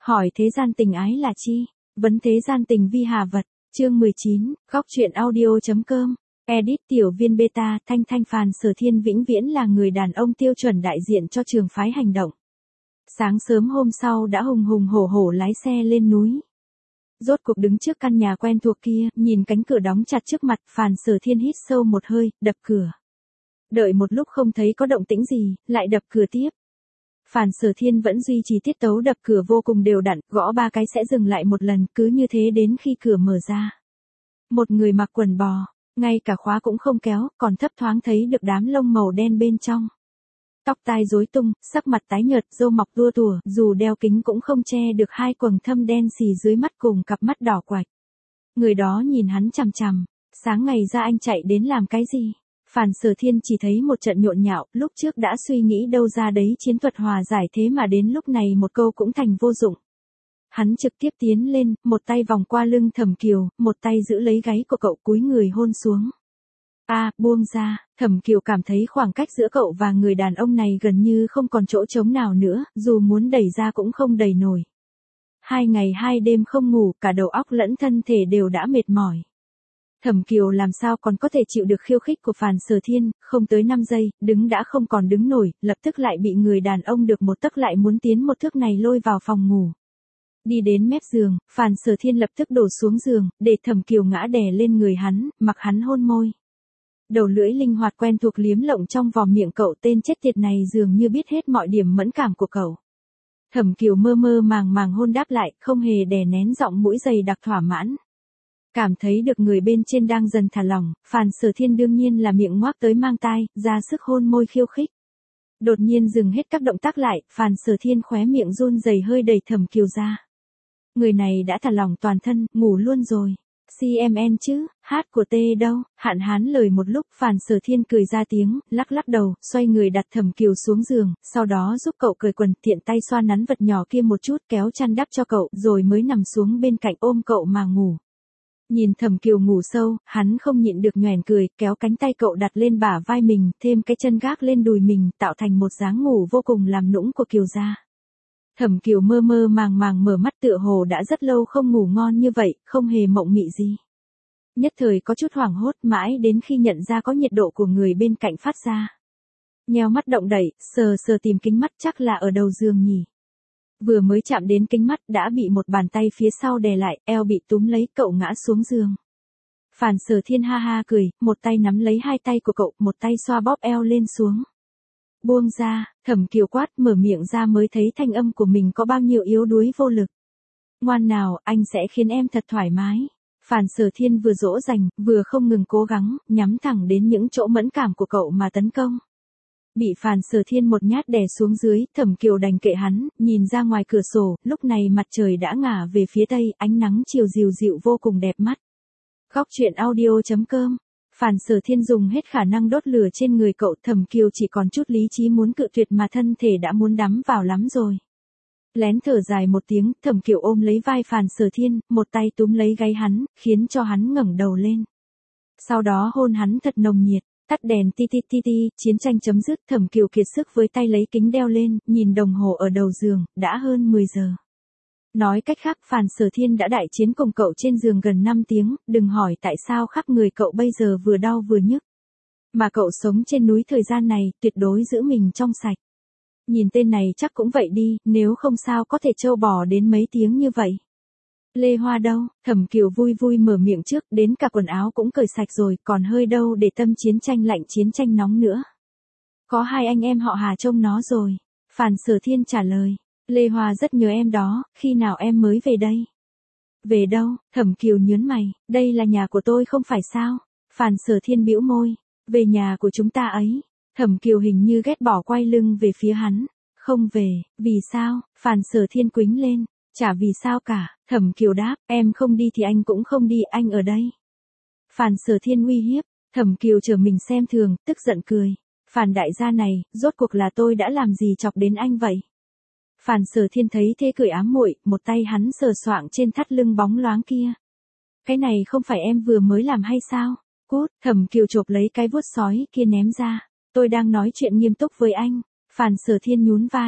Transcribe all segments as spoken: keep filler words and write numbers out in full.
Hỏi thế gian tình ái là chi? Vấn thế gian tình vi hà vật. Chương mười chín, góc truyện audio.com. Edit tiểu viên beta, Thanh Thanh Phàn Sở Thiên vĩnh viễn là người đàn ông tiêu chuẩn đại diện cho trường phái hành động. Sáng sớm hôm sau đã hùng hùng hổ hổ lái xe lên núi. Rốt cuộc đứng trước căn nhà quen thuộc kia, nhìn cánh cửa đóng chặt trước mặt, Phàn Sở Thiên hít sâu một hơi, đập cửa. Đợi một lúc không thấy có động tĩnh gì, lại đập cửa tiếp. Phàn Sở Thiên vẫn duy trì tiết tấu đập cửa vô cùng đều đặn, gõ ba cái sẽ dừng lại một lần, cứ như thế đến khi cửa mở ra. Một người mặc quần bò, ngay cả khóa cũng không kéo, còn thấp thoáng thấy được đám lông màu đen bên trong. Tóc tai rối tung, sắc mặt tái nhợt, râu mọc tua tủa, dù đeo kính cũng không che được hai quầng thâm đen xì dưới mắt cùng cặp mắt đỏ quạch. Người đó nhìn hắn chằm chằm, sáng ngày ra anh chạy đến làm cái gì? Phàn Sở Thiên chỉ thấy một trận nhộn nhạo, lúc trước đã suy nghĩ đâu ra đấy chiến thuật hòa giải thế mà đến lúc này một câu cũng thành vô dụng. Hắn trực tiếp tiến lên, một tay vòng qua lưng Thẩm Kiều, một tay giữ lấy gáy của cậu cúi người hôn xuống. A, à, buông ra, Thẩm Kiều cảm thấy khoảng cách giữa cậu và người đàn ông này gần như không còn chỗ trống nào nữa, dù muốn đẩy ra cũng không đẩy nổi. Hai ngày hai đêm không ngủ, cả đầu óc lẫn thân thể đều đã mệt mỏi. Thẩm Kiều làm sao còn có thể chịu được khiêu khích của Phàn Sở Thiên, không tới năm giây, đứng đã không còn đứng nổi, lập tức lại bị người đàn ông được một tấc lại muốn tiến một thước này lôi vào phòng ngủ. Đi đến mép giường, Phàn Sở Thiên lập tức đổ xuống giường, để Thẩm Kiều ngã đè lên người hắn, mặc hắn hôn môi. Đầu lưỡi linh hoạt quen thuộc liếm lộng trong vòng miệng cậu, tên chết tiệt này dường như biết hết mọi điểm mẫn cảm của cậu. Thẩm Kiều mơ mơ màng màng hôn đáp lại, không hề đè nén giọng mũi dày đặc thỏa mãn. Cảm thấy được người bên trên đang dần thả lỏng, Phàn Sở Thiên đương nhiên là miệng ngoác tới mang tai, ra sức hôn môi khiêu khích. Đột nhiên dừng hết các động tác lại, Phàn Sở Thiên khóe miệng run rẩy hơi đẩy Thẩm Kiều ra. Người này đã thả lỏng toàn thân, ngủ luôn rồi. xê em en chứ, hát của T đâu? Hạn Hán lời một lúc, Phàn Sở Thiên cười ra tiếng, lắc lắc đầu, xoay người đặt Thẩm Kiều xuống giường, sau đó giúp cậu cởi quần, tiện tay xoa nắn vật nhỏ kia một chút, kéo chăn đắp cho cậu, rồi mới nằm xuống bên cạnh ôm cậu mà ngủ. Nhìn Thẩm Kiều ngủ sâu, hắn không nhịn được nhoẻn cười, kéo cánh tay cậu đặt lên bả vai mình, thêm cái chân gác lên đùi mình, tạo thành một dáng ngủ vô cùng làm nũng của Kiều gia. Thẩm Kiều mơ mơ màng màng mở mắt, tựa hồ đã rất lâu không ngủ ngon như vậy, không hề mộng mị gì. Nhất thời có chút hoảng hốt, mãi đến khi nhận ra có nhiệt độ của người bên cạnh phát ra. Nheo mắt động đậy, sờ sờ tìm kính mắt, chắc là ở đầu giường nhỉ. Vừa mới chạm đến kính mắt đã bị một bàn tay phía sau đè lại, eo bị túm lấy, cậu ngã xuống giường. Phàn Sở Thiên ha ha cười, một tay nắm lấy hai tay của cậu, một tay xoa bóp eo lên xuống. Buông ra, Thẩm Kiều quát, mở miệng ra mới thấy thanh âm của mình có bao nhiêu yếu đuối vô lực. Ngoan nào, anh sẽ khiến em thật thoải mái. Phàn Sở Thiên vừa dỗ dành, vừa không ngừng cố gắng, nhắm thẳng đến những chỗ mẫn cảm của cậu mà tấn công. Bị Phàn Sở Thiên một nhát đè xuống dưới, Thẩm Kiều đành kệ hắn, nhìn ra ngoài cửa sổ, lúc này mặt trời đã ngả về phía tây, ánh nắng chiều dịu dịu vô cùng đẹp mắt. Góc truyện audio.com. Phàn Sở Thiên dùng hết khả năng đốt lửa trên người cậu, Thẩm Kiều chỉ còn chút lý trí muốn cự tuyệt mà thân thể đã muốn đắm vào lắm rồi. Lén thở dài một tiếng, Thẩm Kiều ôm lấy vai Phàn Sở Thiên, một tay túm lấy gáy hắn, khiến cho hắn ngẩng đầu lên. Sau đó hôn hắn thật nồng nhiệt. Tắt đèn ti ti ti ti, chiến tranh chấm dứt, Thẩm Kiều kiệt sức với tay lấy kính đeo lên, nhìn đồng hồ ở đầu giường, đã hơn mười giờ. Nói cách khác, Phàn Sở Thiên đã đại chiến cùng cậu trên giường gần năm tiếng, đừng hỏi tại sao khắp người cậu bây giờ vừa đau vừa nhức. Mà cậu sống trên núi thời gian này, tuyệt đối giữ mình trong sạch. Nhìn tên này chắc cũng vậy đi, nếu không sao có thể trâu bò đến mấy tiếng như vậy. Lê Hoa đâu? Thẩm Kiều vui vui mở miệng trước, đến cả quần áo cũng cởi sạch rồi, còn hơi đâu để tâm chiến tranh lạnh chiến tranh nóng nữa. Có hai anh em họ Hà trông nó rồi. Phàn Sở Thiên trả lời. Lê Hoa rất nhớ em đó, khi nào em mới về đây? Về đâu? Thẩm Kiều nhớn mày, đây là nhà của tôi không phải sao? Phàn Sở Thiên bĩu môi. Về nhà của chúng ta ấy. Thẩm Kiều hình như ghét bỏ quay lưng về phía hắn. Không về, vì sao? Phàn Sở Thiên quĩnh lên. Chả vì sao cả, Thẩm Kiều đáp, em không đi thì anh cũng không đi, anh ở đây. Phàn Sở Thiên uy hiếp, Thẩm Kiều trở mình xem thường, tức giận cười. Phàn đại gia này, rốt cuộc là tôi đã làm gì chọc đến anh vậy? Phàn Sở Thiên thấy thế cười ám muội, một tay hắn sờ soạng trên thắt lưng bóng loáng kia. Cái này không phải em vừa mới làm hay sao? Cút, Thẩm Kiều chộp lấy cái vuốt sói kia ném ra. Tôi đang nói chuyện nghiêm túc với anh. Phàn Sở Thiên nhún vai.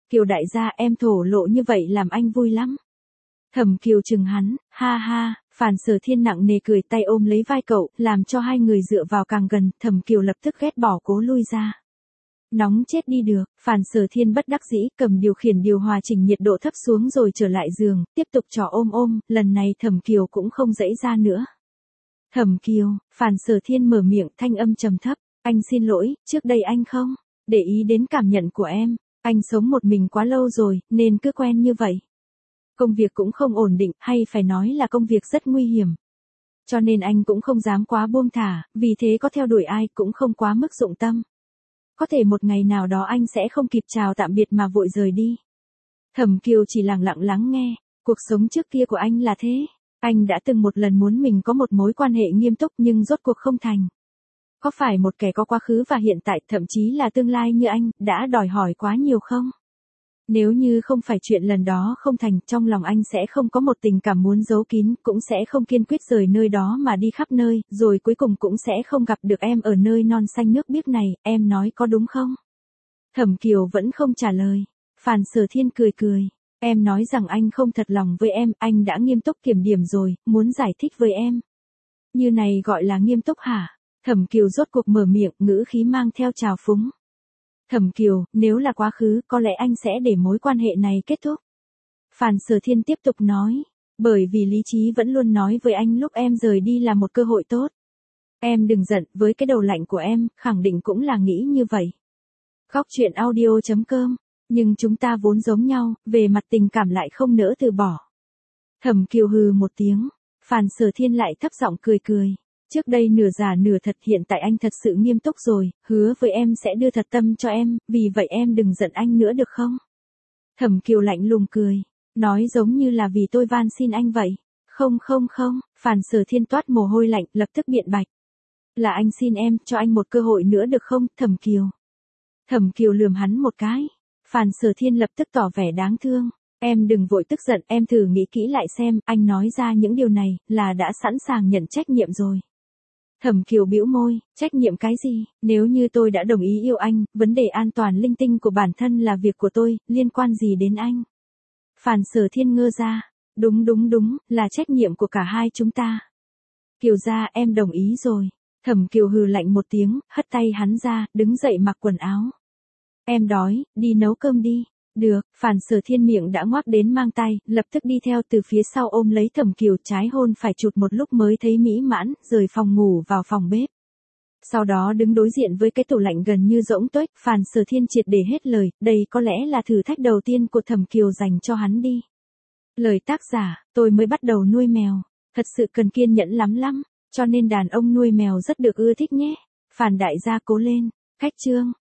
Kiều đại gia em thổ lộ như vậy làm anh vui lắm. Thẩm Kiều chừng hắn, ha ha, Phàn Sở Thiên nặng nề cười tay ôm lấy vai cậu, làm cho hai người dựa vào càng gần, Thẩm Kiều lập tức ghét bỏ cố lui ra. Nóng chết đi được, Phàn Sở Thiên bất đắc dĩ cầm điều khiển điều hòa chỉnh nhiệt độ thấp xuống rồi trở lại giường, tiếp tục trò ôm ôm, lần này Thẩm Kiều cũng không dãy ra nữa. Thẩm Kiều, Phàn Sở Thiên mở miệng thanh âm trầm thấp, anh xin lỗi, trước đây anh không để ý đến cảm nhận của em, anh sống một mình quá lâu rồi, nên cứ quen như vậy. Công việc cũng không ổn định, hay phải nói là công việc rất nguy hiểm. Cho nên anh cũng không dám quá buông thả, vì thế có theo đuổi ai cũng không quá mức dụng tâm. Có thể một ngày nào đó anh sẽ không kịp chào tạm biệt mà vội rời đi. Thẩm Kiều chỉ lặng lặng lắng nghe, cuộc sống trước kia của anh là thế. Anh đã từng một lần muốn mình có một mối quan hệ nghiêm túc nhưng rốt cuộc không thành. Có phải một kẻ có quá khứ và hiện tại, thậm chí là tương lai như anh, đã đòi hỏi quá nhiều không? Nếu như không phải chuyện lần đó không thành, trong lòng anh sẽ không có một tình cảm muốn giấu kín, cũng sẽ không kiên quyết rời nơi đó mà đi khắp nơi, rồi cuối cùng cũng sẽ không gặp được em ở nơi non xanh nước biếc này, em nói có đúng không? Thẩm Kiều vẫn không trả lời. Phàn Sở Thiên cười cười. Em nói rằng anh không thật lòng với em, anh đã nghiêm túc kiểm điểm rồi, muốn giải thích với em. Như này gọi là nghiêm túc hả? Thẩm Kiều rốt cuộc mở miệng, ngữ khí mang theo trào phúng. Thẩm Kiều, nếu là quá khứ, có lẽ anh sẽ để mối quan hệ này kết thúc. Phàn Sở Thiên tiếp tục nói, bởi vì lý trí vẫn luôn nói với anh lúc em rời đi là một cơ hội tốt. Em đừng giận, với cái đầu lạnh của em, khẳng định cũng là nghĩ như vậy. Góc truyện audio chấm com, nhưng chúng ta vốn giống nhau, về mặt tình cảm lại không nỡ từ bỏ. Thẩm Kiều hừ một tiếng, Phàn Sở Thiên lại thấp giọng cười cười. Trước đây nửa giả nửa thật, hiện tại anh thật sự nghiêm túc rồi, hứa với em sẽ đưa thật tâm cho em, vì vậy em đừng giận anh nữa được không? Thẩm Kiều lạnh lùng cười, nói giống như là vì tôi van xin anh vậy. Không không không, Phàn Sở Thiên toát mồ hôi lạnh, lập tức biện bạch. Là anh xin em, cho anh một cơ hội nữa được không, Thẩm Kiều? Thẩm Kiều lườm hắn một cái. Phàn Sở Thiên lập tức tỏ vẻ đáng thương. Em đừng vội tức giận, em thử nghĩ kỹ lại xem, anh nói ra những điều này, là đã sẵn sàng nhận trách nhiệm rồi. Thẩm Kiều bĩu môi, trách nhiệm cái gì, nếu như tôi đã đồng ý yêu anh, vấn đề an toàn linh tinh của bản thân là việc của tôi, liên quan gì đến anh? Phàn Sở Thiên ngơ ra, đúng đúng đúng, là trách nhiệm của cả hai chúng ta. Kiều gia em đồng ý rồi. Thẩm Kiều hừ lạnh một tiếng, hất tay hắn ra, đứng dậy mặc quần áo. Em đói, đi nấu cơm đi. Được, Phàn Sở Thiên miệng đã ngoác đến mang tay, lập tức đi theo từ phía sau ôm lấy Thẩm Kiều, trái hôn phải chụt một lúc mới thấy mỹ mãn, rời phòng ngủ vào phòng bếp. Sau đó đứng đối diện với cái tủ lạnh gần như rỗng tuếch, Phàn Sở Thiên triệt để hết lời, đây có lẽ là thử thách đầu tiên của Thẩm Kiều dành cho hắn đi. Lời tác giả, tôi mới bắt đầu nuôi mèo, thật sự cần kiên nhẫn lắm lắm, cho nên đàn ông nuôi mèo rất được ưa thích nhé. Phàn đại gia cố lên, khách chương.